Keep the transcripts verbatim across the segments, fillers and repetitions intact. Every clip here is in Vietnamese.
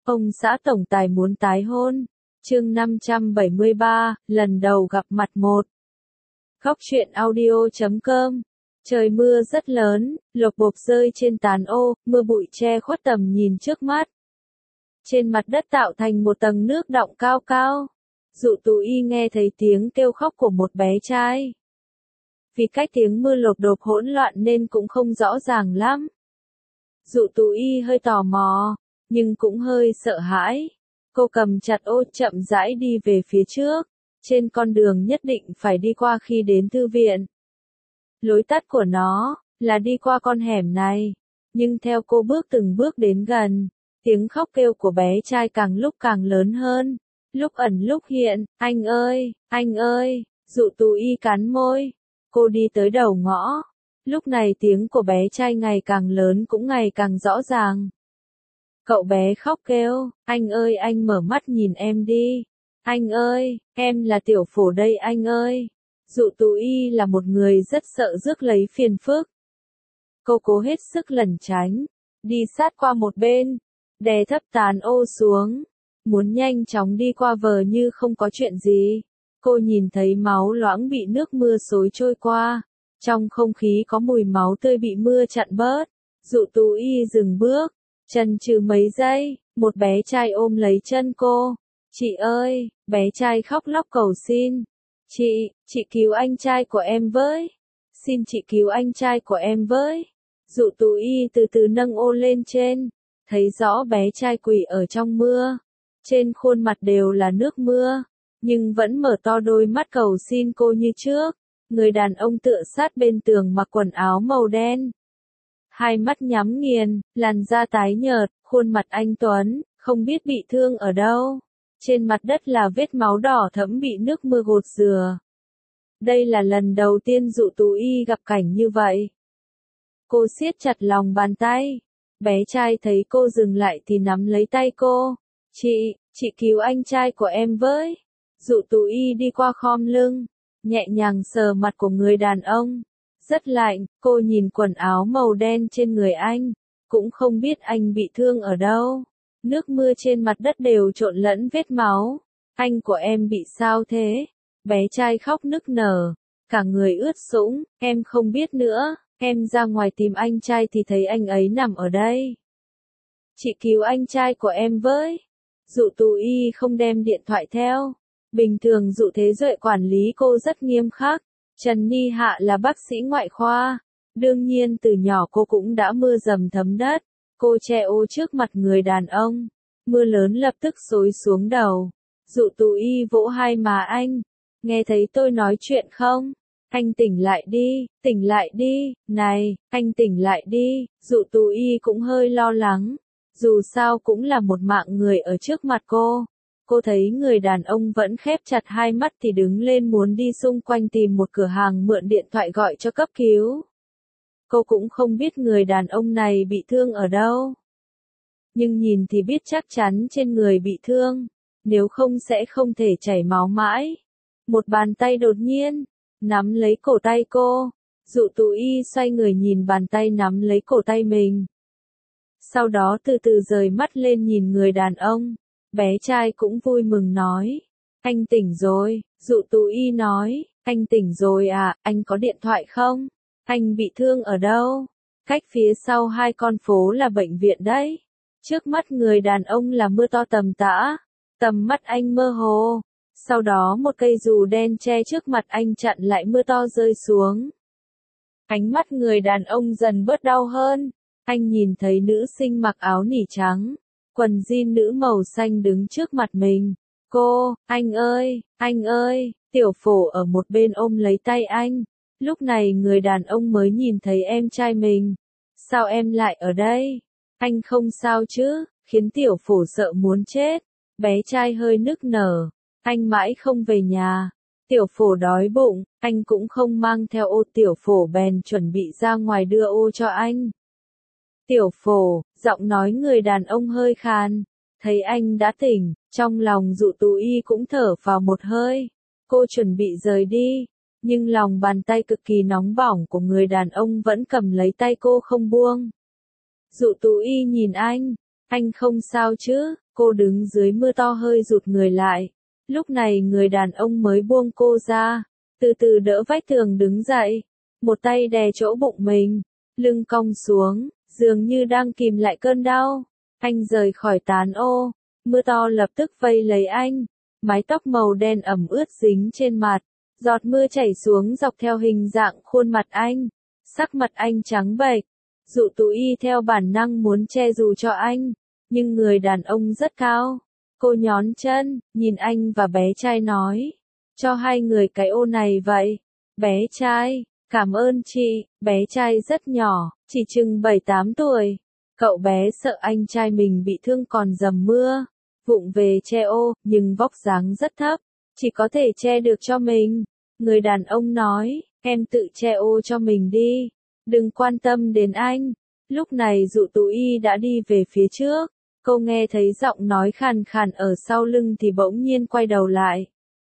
Ông xã tổng tài muốn tái hôn. Chương năm trăm bảy mươi ba, lần đầu gặp mặt một. Góc truyện audio chấm com. Trời mưa rất lớn, lộc bộp rơi trên tán ô, mưa bụi che khuất tầm nhìn trước mắt. Trên mặt đất tạo thành một tầng nước đọng cao cao. Dụ Tú Y nghe thấy tiếng kêu khóc của một bé trai. Vì cách tiếng mưa lộp độp hỗn loạn nên cũng không rõ ràng lắm. Dụ Tú Y hơi tò mò, nhưng cũng hơi sợ hãi. Cô cầm chặt ô chậm rãi đi về phía trước. Trên con đường nhất định phải đi qua khi đến thư viện. Lối tắt của nó là đi qua con hẻm này. Nhưng theo cô bước từng bước đến gần, tiếng khóc kêu của bé trai càng lúc càng lớn hơn. Lúc ẩn lúc hiện, anh ơi, anh ơi, Dụ Tú Y cắn môi. Cô đi tới đầu ngõ. Lúc này tiếng của bé trai ngày càng lớn cũng ngày càng rõ ràng. Cậu bé khóc kêu, anh ơi anh mở mắt nhìn em đi. Anh ơi, em là Tiểu Phổ đây anh ơi. Dụ Tú Y là một người rất sợ rước lấy phiền phức. Cô cố hết sức lẩn tránh, đi sát qua một bên, đè thấp tán ô xuống, muốn nhanh chóng đi qua vờ như không có chuyện gì. Cô nhìn thấy máu loãng bị nước mưa xối trôi qua, trong không khí có mùi máu tươi bị mưa chặn bớt. Dụ Tú Y dừng bước, chần chừ mấy giây, một bé trai ôm lấy chân cô. Chị ơi, bé trai khóc lóc cầu xin. Chị, chị cứu anh trai của em với. Xin chị cứu anh trai của em với. Dụ Tú Y từ từ nâng ô lên trên, thấy rõ bé trai quỳ ở trong mưa. Trên khuôn mặt đều là nước mưa, nhưng vẫn mở to đôi mắt cầu xin cô như trước. Người đàn ông tựa sát bên tường mặc quần áo màu đen. Hai mắt nhắm nghiền, làn da tái nhợt, khuôn mặt anh tuấn, không biết bị thương ở đâu. Trên mặt đất là vết máu đỏ thẫm bị nước mưa gột rửa. Đây là lần đầu tiên Dụ Tú Y gặp cảnh như vậy. Cô siết chặt lòng bàn tay. Bé trai thấy cô dừng lại thì nắm lấy tay cô. Chị, chị cứu anh trai của em với. Dụ Tú Y đi qua khom lưng, nhẹ nhàng sờ mặt của người đàn ông. Rất lạnh, cô nhìn quần áo màu đen trên người anh, cũng không biết anh bị thương ở đâu. Nước mưa trên mặt đất đều trộn lẫn vết máu. Anh của em bị sao thế? Bé trai khóc nức nở, cả người ướt sũng. Em không biết nữa, em ra ngoài tìm anh trai thì thấy anh ấy nằm ở đây. Chị cứu anh trai của em với. Dụ Tú Y không đem điện thoại theo. Bình thường Dụ Thế Duệ quản lý cô rất nghiêm khắc. Trần Ni Hạ là bác sĩ ngoại khoa. Đương nhiên từ nhỏ cô cũng đã mưa dầm thấm đất. Cô che ô trước mặt người đàn ông. Mưa lớn lập tức xối xuống đầu. Dụ Tú Y vỗ hai má anh. Nghe thấy tôi nói chuyện không? Anh tỉnh lại đi, tỉnh lại đi, này, anh tỉnh lại đi. Dụ Tú Y cũng hơi lo lắng. Dù sao cũng là một mạng người ở trước mặt cô. Cô thấy người đàn ông vẫn khép chặt hai mắt thì đứng lên muốn đi xung quanh tìm một cửa hàng mượn điện thoại gọi cho cấp cứu. Cô cũng không biết người đàn ông này bị thương ở đâu. Nhưng nhìn thì biết chắc chắn trên người bị thương. Nếu không sẽ không thể chảy máu mãi. Một bàn tay đột nhiên nắm lấy cổ tay cô. Dụ Tú Y xoay người nhìn bàn tay nắm lấy cổ tay mình. Sau đó từ từ rời mắt lên nhìn người đàn ông. Bé trai cũng vui mừng nói. Anh tỉnh rồi. Dụ Tú Y nói. Anh tỉnh rồi à, anh có điện thoại không? Anh bị thương ở đâu? Cách phía sau hai con phố là bệnh viện đấy. Trước mắt người đàn ông là mưa to tầm tã. Tầm mắt anh mơ hồ. Sau đó một cây dù đen che trước mặt anh chặn lại mưa to rơi xuống. Ánh mắt người đàn ông dần bớt đau hơn. Anh nhìn thấy nữ sinh mặc áo nỉ trắng, quần jean nữ màu xanh đứng trước mặt mình. Cô, anh ơi, anh ơi, Tiểu Phổ ở một bên ôm lấy tay anh. Lúc này người đàn ông mới nhìn thấy em trai mình. Sao em lại ở đây? Anh không sao chứ? Khiến Tiểu Phổ sợ muốn chết. Bé trai hơi nức nở. Anh mãi không về nhà. Tiểu Phổ đói bụng, anh cũng không mang theo ô. Tiểu Phổ bèn chuẩn bị ra ngoài đưa ô cho anh. Tiểu Phổ, giọng nói người đàn ông hơi khàn. Thấy anh đã tỉnh, trong lòng Dụ Tú Y cũng thở vào một hơi. Cô chuẩn bị rời đi, nhưng lòng bàn tay cực kỳ nóng bỏng của người đàn ông vẫn cầm lấy tay cô không buông. Dụ Tú Y nhìn anh, anh không sao chứ? Cô đứng dưới mưa to hơi rụt người lại. Lúc này người đàn ông mới buông cô ra, từ từ đỡ vách tường đứng dậy, một tay đè chỗ bụng mình, lưng cong xuống, dường như đang kìm lại cơn đau. Anh rời khỏi tán ô, mưa to lập tức vây lấy anh, mái tóc màu đen ẩm ướt dính trên mặt, giọt mưa chảy xuống dọc theo hình dạng khuôn mặt anh, sắc mặt anh trắng bệch. Dụ Tú Y theo bản năng muốn che dù cho anh, nhưng người đàn ông rất cao. Cô nhón chân, nhìn anh và bé trai nói, cho hai người cái ô này vậy. Bé trai, cảm ơn chị. Bé trai rất nhỏ, chỉ chừng bảy tám tuổi. Cậu bé sợ anh trai mình bị thương còn dầm mưa, vụng về che ô, nhưng vóc dáng rất thấp, chỉ có thể che được cho mình. Người đàn ông nói, em tự che ô cho mình đi, đừng quan tâm đến anh. Lúc này Dụ Tú Y đã đi về phía trước, cô nghe thấy giọng nói khàn khàn ở sau lưng thì bỗng nhiên quay đầu lại.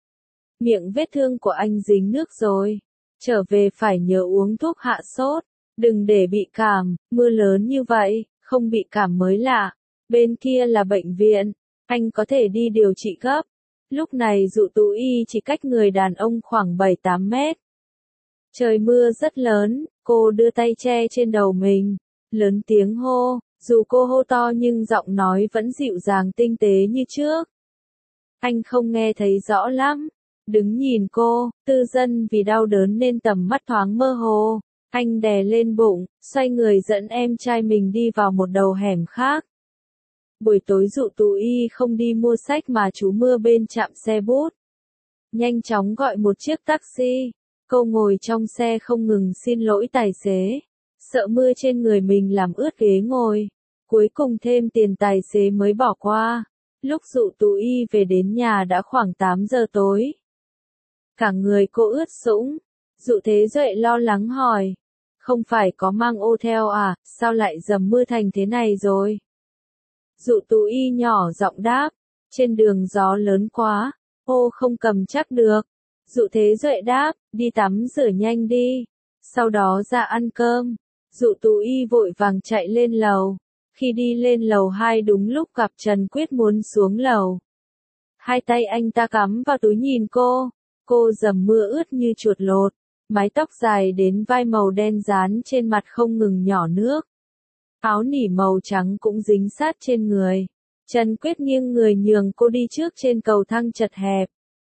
Miệng vết thương của anh dính nước rồi, trở về phải nhớ uống thuốc hạ sốt, đừng để bị cảm, mưa lớn như vậy, không bị cảm mới lạ. Bên kia là bệnh viện, anh có thể đi điều trị gấp. Lúc này Dụ Tú Y chỉ cách người đàn ông khoảng bảy tám mét. Trời mưa rất lớn, cô đưa tay che trên đầu mình, lớn tiếng hô, dù cô hô to nhưng giọng nói vẫn dịu dàng tinh tế như trước. Anh không nghe thấy rõ lắm, đứng nhìn cô, Tư Dân vì đau đớn nên tầm mắt thoáng mơ hồ. Anh đè lên bụng, xoay người dẫn em trai mình đi vào một đầu hẻm khác. Buổi tối Dụ Tú Y không đi mua sách mà trú mưa bên trạm xe bút. Nhanh chóng gọi một chiếc taxi, cô ngồi trong xe không ngừng xin lỗi tài xế, sợ mưa trên người mình làm ướt ghế ngồi. Cuối cùng thêm tiền tài xế mới bỏ qua. Lúc Dụ Tú Y về đến nhà đã khoảng tám giờ tối. Cả người cô ướt sũng. Dụ Thế Duệ lo lắng hỏi, không phải có mang ô theo à, sao lại dầm mưa thành thế này rồi? Dụ Tú Y nhỏ giọng đáp, trên đường gió lớn quá, ô không cầm chắc được. Dụ Thế Duệ đáp, đi tắm rửa nhanh đi, sau đó ra ăn cơm. Dụ Tú Y vội vàng chạy lên lầu. Khi đi lên lầu hai đúng lúc gặp Trần Quyết muốn xuống lầu. Hai tay anh ta cắm vào túi nhìn cô, cô dầm mưa ướt như chuột lột, mái tóc dài đến vai màu đen dán trên mặt không ngừng nhỏ nước. Áo nỉ màu trắng cũng dính sát trên người. Trần Quyết nghiêng người nhường cô đi trước trên cầu thang chật hẹp.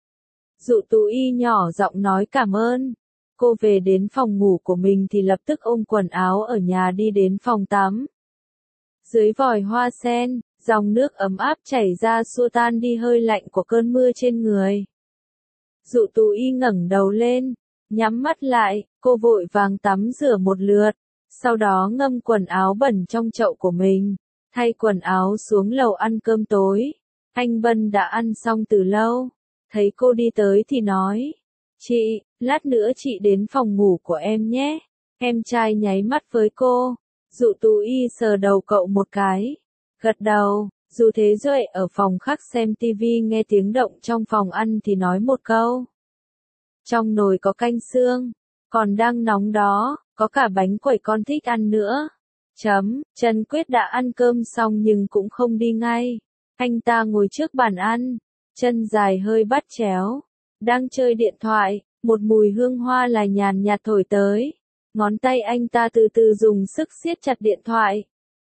Dụ Tú Y nhỏ giọng nói cảm ơn. Cô về đến phòng ngủ của mình thì lập tức ôm quần áo ở nhà đi đến phòng tắm. Dưới vòi hoa sen, dòng nước ấm áp chảy ra xua tan đi hơi lạnh của cơn mưa trên người. Dụ Tú Y ngẩng đầu lên, nhắm mắt lại, cô vội vàng tắm rửa một lượt, sau đó ngâm quần áo bẩn trong chậu của mình, thay quần áo xuống lầu ăn cơm tối. Anh Bân đã ăn xong từ lâu, thấy cô đi tới thì nói, chị, lát nữa chị đến phòng ngủ của em nhé. Em trai nháy mắt với cô. Dụ Tú Y sờ đầu cậu một cái, gật đầu. Dù Thế Duệ ở phòng khác xem tivi nghe tiếng động trong phòng ăn thì nói một câu. Trong nồi có canh xương, còn đang nóng đó, có cả bánh quẩy con thích ăn nữa. Chấm, Trần Quyết đã ăn cơm xong nhưng cũng không đi ngay. Anh ta ngồi trước bàn ăn, chân dài hơi bắt chéo, đang chơi điện thoại, một mùi hương hoa là nhàn nhạt thổi tới. Ngón tay anh ta từ từ dùng sức siết chặt điện thoại.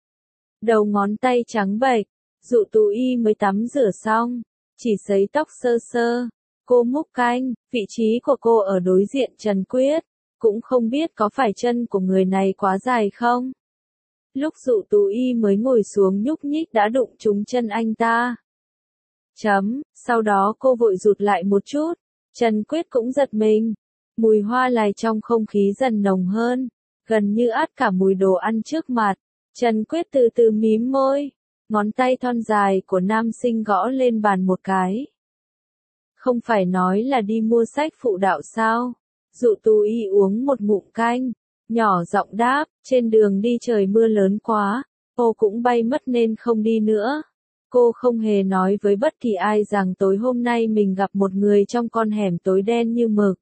Đầu ngón tay trắng bệch. Dụ Tú Y mới tắm rửa xong, chỉ sấy tóc sơ sơ. Cô múc canh, vị trí của cô ở đối diện Trần Quyết, cũng không biết có phải chân của người này quá dài không. Lúc Dụ Tú Y mới ngồi xuống nhúc nhích đã đụng trúng chân anh ta. Chấm, sau đó cô vội rụt lại một chút, Trần Quyết cũng giật mình. Mùi hoa lài trong không khí dần nồng hơn, gần như át cả mùi đồ ăn trước mặt. Trần Quyết từ từ mím môi, ngón tay thon dài của nam sinh gõ lên bàn một cái. Không phải nói là đi mua sách phụ đạo sao? Dụ Tú Y uống một ngụm canh, nhỏ giọng đáp, trên đường đi trời mưa lớn quá, cô cũng bay mất nên không đi nữa. Cô không hề nói với bất kỳ ai rằng tối hôm nay mình gặp một người trong con hẻm tối đen như mực.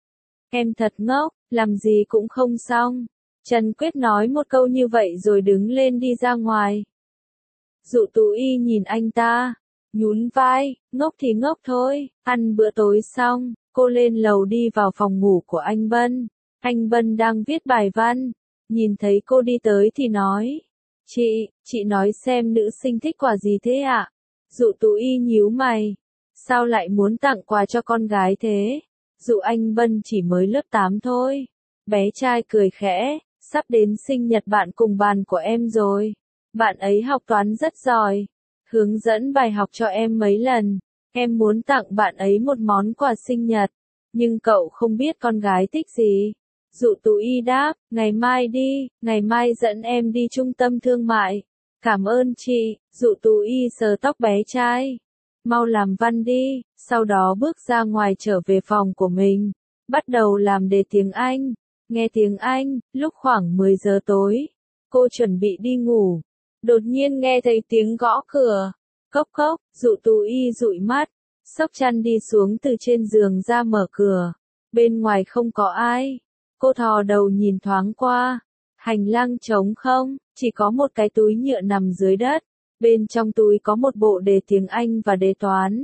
Em thật ngốc, làm gì cũng không xong. Trần Quyết nói một câu như vậy rồi đứng lên đi ra ngoài. Dụ Tú Y nhìn anh ta, nhún vai, ngốc thì ngốc thôi. Ăn bữa tối xong, cô lên lầu đi vào phòng ngủ của anh Bân. Anh Bân đang viết bài văn, nhìn thấy cô đi tới thì nói, chị, chị nói xem nữ sinh thích quà gì thế ạ? Dụ Tú Y nhíu mày, sao lại muốn tặng quà cho con gái thế? Dụ anh Bân chỉ mới lớp tám thôi. Bé trai cười khẽ, sắp đến sinh nhật bạn cùng bàn của em rồi. Bạn ấy học toán rất giỏi, hướng dẫn bài học cho em mấy lần. Em muốn tặng bạn ấy một món quà sinh nhật, nhưng cậu không biết con gái thích gì. Dụ Tú Y đáp, ngày mai đi, ngày mai dẫn em đi trung tâm thương mại. Cảm ơn chị. Dụ Tú Y sờ tóc bé trai. Mau làm văn đi, sau đó bước ra ngoài trở về phòng của mình. Bắt đầu làm đề tiếng Anh. Nghe tiếng Anh, lúc khoảng mười giờ tối. Cô chuẩn bị đi ngủ. Đột nhiên nghe thấy tiếng gõ cửa. Cốc cốc, Dụ Tú Y dụi mắt. Xốc chăn đi xuống từ trên giường ra mở cửa. Bên ngoài không có ai. Cô thò đầu nhìn thoáng qua. Hành lang trống không, chỉ có một cái túi nhựa nằm dưới đất. Bên trong túi có một bộ đề tiếng Anh và đề toán.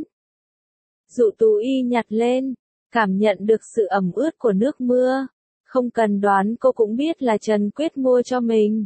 Dụ Tú Y nhặt lên, cảm nhận được sự ẩm ướt của nước mưa. Không cần đoán cô cũng biết là Trần Quyết mua cho mình.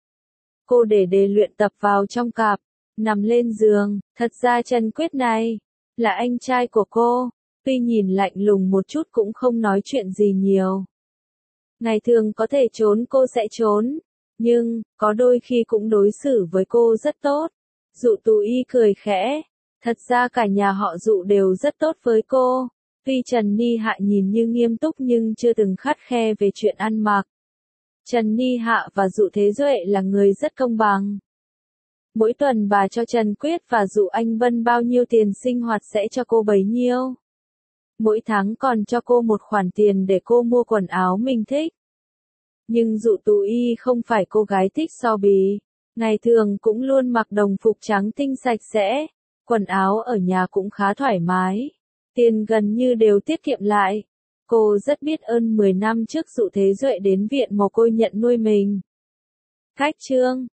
Cô để đề luyện tập vào trong cặp, nằm lên giường. Thật ra Trần Quyết này là anh trai của cô, tuy nhìn lạnh lùng một chút cũng không nói chuyện gì nhiều. Ngày thường có thể trốn cô sẽ trốn, nhưng có đôi khi cũng đối xử với cô rất tốt. Dụ Tú Y cười khẽ, thật ra cả nhà họ Dụ đều rất tốt với cô. Tuy Trần Ni Hạ nhìn như nghiêm túc nhưng chưa từng khắt khe về chuyện ăn mặc. Trần Ni Hạ và Dụ Thế Duệ là người rất công bằng. Mỗi tuần bà cho Trần Quyết và Dụ Anh Bân bao nhiêu tiền sinh hoạt sẽ cho cô bấy nhiêu. Mỗi tháng còn cho cô một khoản tiền để cô mua quần áo mình thích. Nhưng Dụ Tú Y không phải cô gái thích so bì. Ngày thường cũng luôn mặc đồng phục trắng tinh sạch sẽ. Quần áo ở nhà cũng khá thoải mái. Tiền gần như đều tiết kiệm lại. Cô rất biết ơn mười năm trước Dụ Thế Duệ đến viện mồ côi nhận nuôi mình. Khách chương